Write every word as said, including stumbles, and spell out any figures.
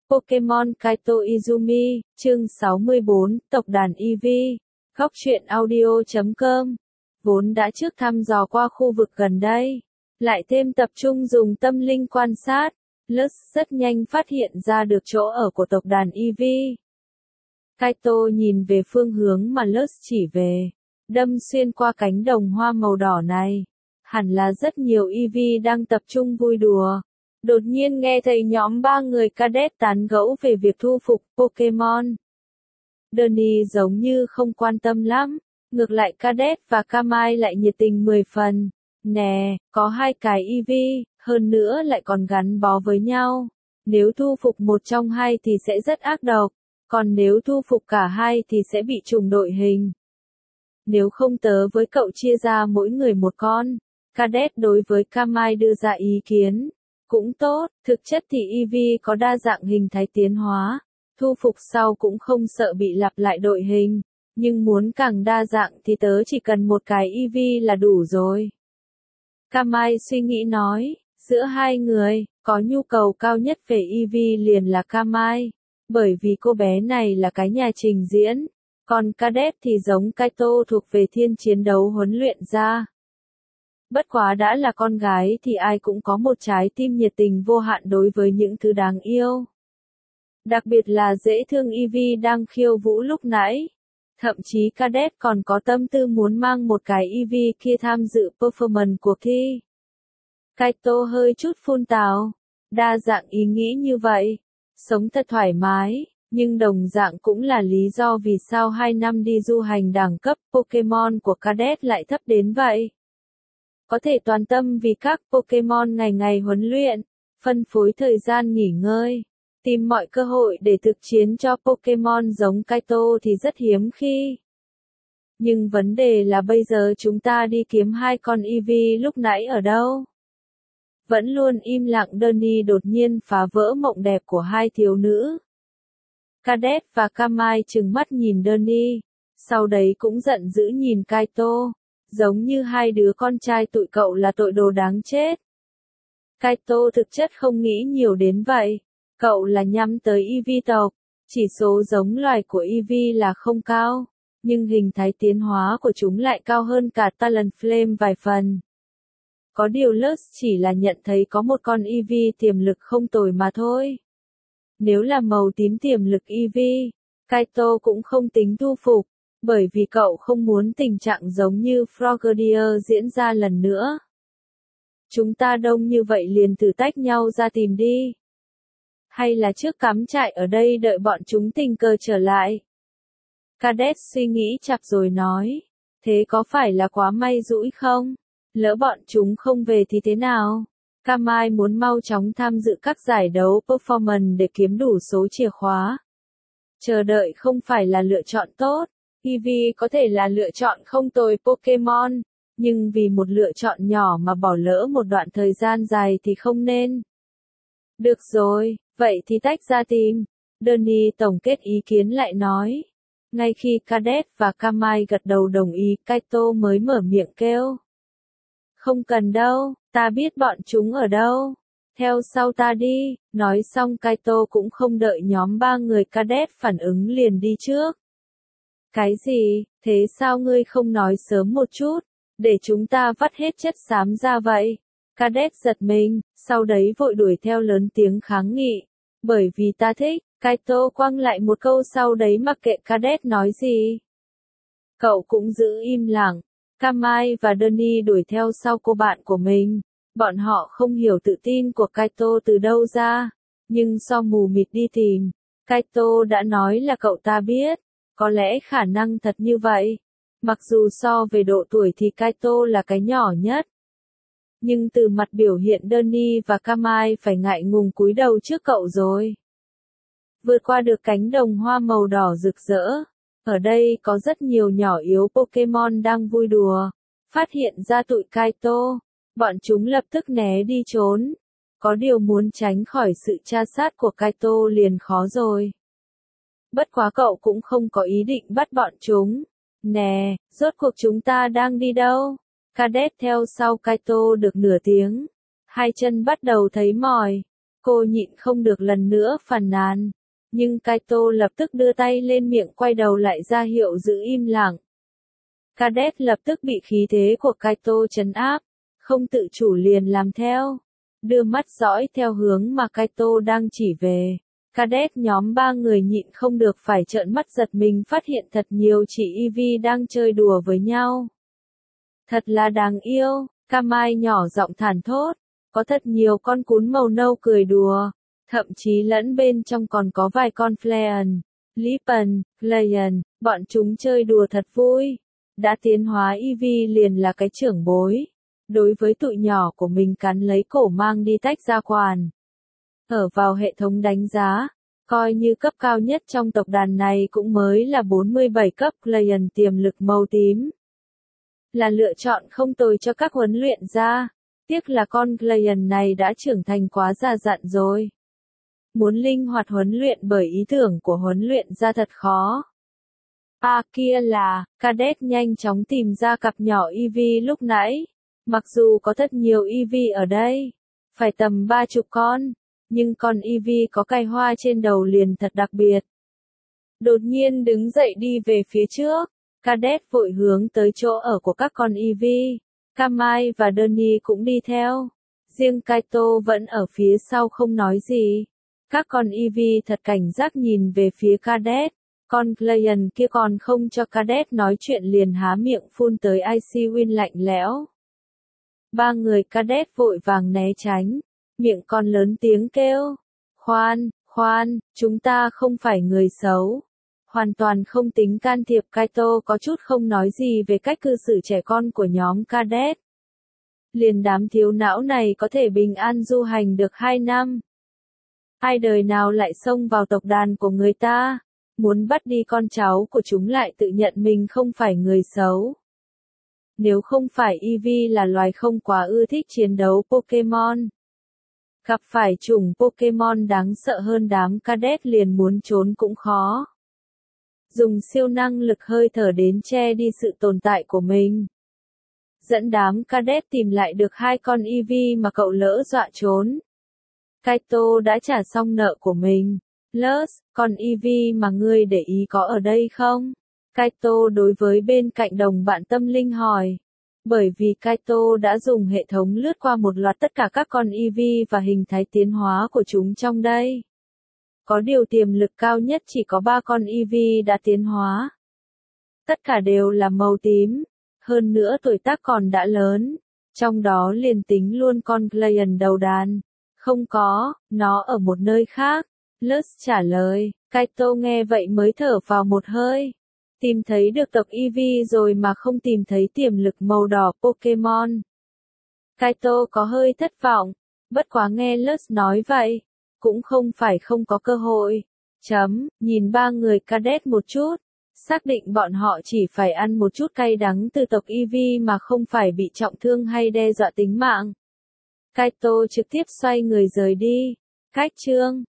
Pokemon Kaito Izumi, chương sáu mươi bốn, tộc đàn Eevee. Góc truyện audio chấm com. Vốn đã trước thăm dò qua khu vực gần đây, lại thêm tập trung dùng tâm linh quan sát, Lutz rất nhanh phát hiện ra được chỗ ở của tộc đàn Eevee. Kaito nhìn về phương hướng mà Lutz chỉ về, đâm xuyên qua cánh đồng hoa màu đỏ này. Hẳn là rất nhiều Eevee đang tập trung vui đùa. Đột nhiên nghe thấy nhóm ba người cadet tán gẫu về việc thu phục Pokemon. Danny giống như không quan tâm lắm, ngược lại cadet và Kamai lại nhiệt tình mười phần. Nè, có hai cái Eevee, hơn nữa lại còn gắn bó với nhau. Nếu thu phục một trong hai thì sẽ rất ác độc, còn nếu thu phục cả hai thì sẽ bị trùng đội hình. Nếu không tớ với cậu chia ra mỗi người một con. Cadet đối với Kamai đưa ra ý kiến. Cũng tốt, thực chất thì Eevee có đa dạng hình thái tiến hóa, thu phục sau cũng không sợ bị lặp lại đội hình, nhưng muốn càng đa dạng thì tớ chỉ cần một cái Eevee là đủ rồi. Kamai suy nghĩ nói, giữa hai người, có nhu cầu cao nhất về Eevee liền là Kamai, bởi vì cô bé này là cái nhà trình diễn, còn Cadet thì giống Kaito thuộc về thiên chiến đấu huấn luyện ra. Bất quá đã là con gái thì ai cũng có một trái tim nhiệt tình vô hạn đối với những thứ đáng yêu. Đặc biệt là dễ thương Eevee đang khiêu vũ lúc nãy. Thậm chí Cadet còn có tâm tư muốn mang một cái Eevee kia tham dự performance cuộc thi. Kaito hơi chút phun tào. Đa dạng ý nghĩ như vậy. Sống thật thoải mái, nhưng đồng dạng cũng là lý do vì sao hai năm đi du hành đẳng cấp Pokemon của Cadet lại thấp đến vậy. Có thể toàn tâm vì các Pokemon ngày ngày huấn luyện, phân phối thời gian nghỉ ngơi, tìm mọi cơ hội để thực chiến cho Pokemon giống Kaito thì rất hiếm khi. Nhưng vấn đề là bây giờ chúng ta đi kiếm hai con Eevee lúc nãy ở đâu? Vẫn luôn im lặng Danny đột nhiên phá vỡ mộng đẹp của hai thiếu nữ. Cadet và Kamai trừng mắt nhìn Danny, sau đấy cũng giận dữ nhìn Kaito. Giống như hai đứa con trai tụi cậu là tội đồ đáng chết. Kaito thực chất không nghĩ nhiều đến vậy. Cậu là nhắm tới Eevee tộc. Chỉ số giống loài của Eevee là không cao, nhưng hình thái tiến hóa của chúng lại cao hơn cả Talonflame vài phần. Có điều Lutz chỉ là nhận thấy có một con Eevee tiềm lực không tồi mà thôi. Nếu là màu tím tiềm lực Eevee, Kaito cũng không tính thu phục. Bởi vì cậu không muốn tình trạng giống như Frogadier diễn ra lần nữa. Chúng ta đông như vậy liền thử tách nhau ra tìm đi. Hay là trước cắm trại ở đây đợi bọn chúng tình cờ trở lại. Cadet suy nghĩ chặp rồi nói. Thế có phải là quá may rủi không? Lỡ bọn chúng không về thì thế nào? Kamai muốn mau chóng tham dự các giải đấu performance để kiếm đủ số chìa khóa. Chờ đợi không phải là lựa chọn tốt. Eevee có thể là lựa chọn không tồi Pokemon, nhưng vì một lựa chọn nhỏ mà bỏ lỡ một đoạn thời gian dài thì không nên. Được rồi, vậy thì tách ra tìm. Danny tổng kết ý kiến lại nói. Ngay khi Cadet và Kamai gật đầu đồng ý, Kaito mới mở miệng kêu. Không cần đâu, ta biết bọn chúng ở đâu. Theo sau ta đi. Nói xong Kaito cũng không đợi nhóm ba người Cadet phản ứng liền đi trước. Cái gì, thế sao ngươi không nói sớm một chút, để chúng ta vắt hết chất xám ra vậy? Cadet giật mình, sau đấy vội đuổi theo lớn tiếng kháng nghị. Bởi vì ta thích, Kaito quăng lại một câu sau đấy mặc kệ Cadet nói gì. Cậu cũng giữ im lặng. Kamai và Danny đuổi theo sau cô bạn của mình. Bọn họ không hiểu tự tin của Kaito từ đâu ra, nhưng so mù mịt đi tìm. Kaito đã nói là cậu ta biết. Có lẽ khả năng thật như vậy. Mặc dù so về độ tuổi thì Kaito là cái nhỏ nhất. Nhưng từ mặt biểu hiện Danny và Kamai phải ngại ngùng cúi đầu trước cậu rồi. Vượt qua được cánh đồng hoa màu đỏ rực rỡ. Ở đây có rất nhiều nhỏ yếu Pokemon đang vui đùa. Phát hiện ra tụi Kaito. Bọn chúng lập tức né đi trốn. Có điều muốn tránh khỏi sự tra sát của Kaito liền khó rồi. Bất quá cậu cũng không có ý định bắt bọn chúng. Nè, rốt cuộc chúng ta đang đi đâu? Cadet theo sau Kaito được nửa tiếng. Hai chân bắt đầu thấy mỏi. Cô nhịn không được lần nữa phàn nàn. Nhưng Kaito lập tức đưa tay lên miệng quay đầu lại ra hiệu giữ im lặng. Cadet lập tức bị khí thế của Kaito trấn áp, không tự chủ liền làm theo. Đưa mắt dõi theo hướng mà Kaito đang chỉ về. Cadet nhóm ba người nhịn không được phải trợn mắt giật mình phát hiện thật nhiều chị Eevee đang chơi đùa với nhau. Thật là đáng yêu, Kamai nhỏ giọng thản thốt. Có thật nhiều con cún màu nâu cười đùa. Thậm chí lẫn bên trong còn có vài con Fleon, Lippen, Glayan, bọn chúng chơi đùa thật vui. Đã tiến hóa Eevee liền là cái trưởng bối. Đối với tụi nhỏ của mình cắn lấy cổ mang đi tách ra quản. Ở vào hệ thống đánh giá, coi như cấp cao nhất trong tộc đàn này cũng mới là bốn mươi bảy cấp Glayan tiềm lực màu tím. Là lựa chọn không tồi cho các huấn luyện gia. Tiếc là con Glayan này đã trưởng thành quá già dặn rồi. Muốn linh hoạt huấn luyện bởi ý tưởng của huấn luyện gia thật khó. À kia là, Cadet nhanh chóng tìm ra cặp nhỏ Eevee lúc nãy. Mặc dù có thật nhiều Eevee ở đây, phải tầm ba chục con, nhưng con Eevee có cài hoa trên đầu liền thật đặc biệt. Đột nhiên đứng dậy đi về phía trước, Cadet vội hướng tới chỗ ở của các con Eevee. Kamai và Donnie cũng đi theo. Riêng Kaito vẫn ở phía sau không nói gì. Các con Eevee thật cảnh giác nhìn về phía Cadet. Con Glayan kia còn không cho Cadet nói chuyện liền há miệng phun tới Icy Wind lạnh lẽo. Ba người Cadet vội vàng né tránh. Miệng còn lớn tiếng kêu. Khoan, khoan, chúng ta không phải người xấu. Hoàn toàn không tính can thiệp. Kaito có chút không nói gì về cách cư xử trẻ con của nhóm Cadet. Liền đám thiếu não này có thể bình an du hành được hai năm. Ai đời nào lại xông vào tộc đàn của người ta, muốn bắt đi con cháu của chúng lại tự nhận mình không phải người xấu. Nếu không phải Eevee là loài không quá ưa thích chiến đấu Pokemon. Gặp phải chủng Pokemon đáng sợ hơn đám Cadet liền muốn trốn cũng khó. Dùng siêu năng lực hơi thở đến che đi sự tồn tại của mình. Dẫn đám Cadet tìm lại được hai con Eevee mà cậu lỡ dọa trốn. Kaito đã trả xong nợ của mình. Lus, con Eevee mà ngươi để ý có ở đây không? Kaito đối với bên cạnh đồng bạn tâm linh hỏi. Bởi vì Kaito đã dùng hệ thống lướt qua một loạt tất cả các con Eevee và hình thái tiến hóa của chúng trong đây. Có điều tiềm lực cao nhất chỉ có ba con Eevee đã tiến hóa. Tất cả đều là màu tím. Hơn nữa tuổi tác còn đã lớn. Trong đó liền tính luôn con Glayan đầu đàn. Không có, nó ở một nơi khác. Lus trả lời. Kaito nghe vậy mới thở vào một hơi. Tìm thấy được tộc Eevee rồi mà không tìm thấy tiềm lực màu đỏ Pokemon. Kaito có hơi thất vọng. Bất quá nghe Lus nói vậy. Cũng không phải không có cơ hội. Chấm, nhìn ba người Cadet một chút. Xác định bọn họ chỉ phải ăn một chút cay đắng từ tộc Eevee mà không phải bị trọng thương hay đe dọa tính mạng. Kaito trực tiếp xoay người rời đi. Cách chương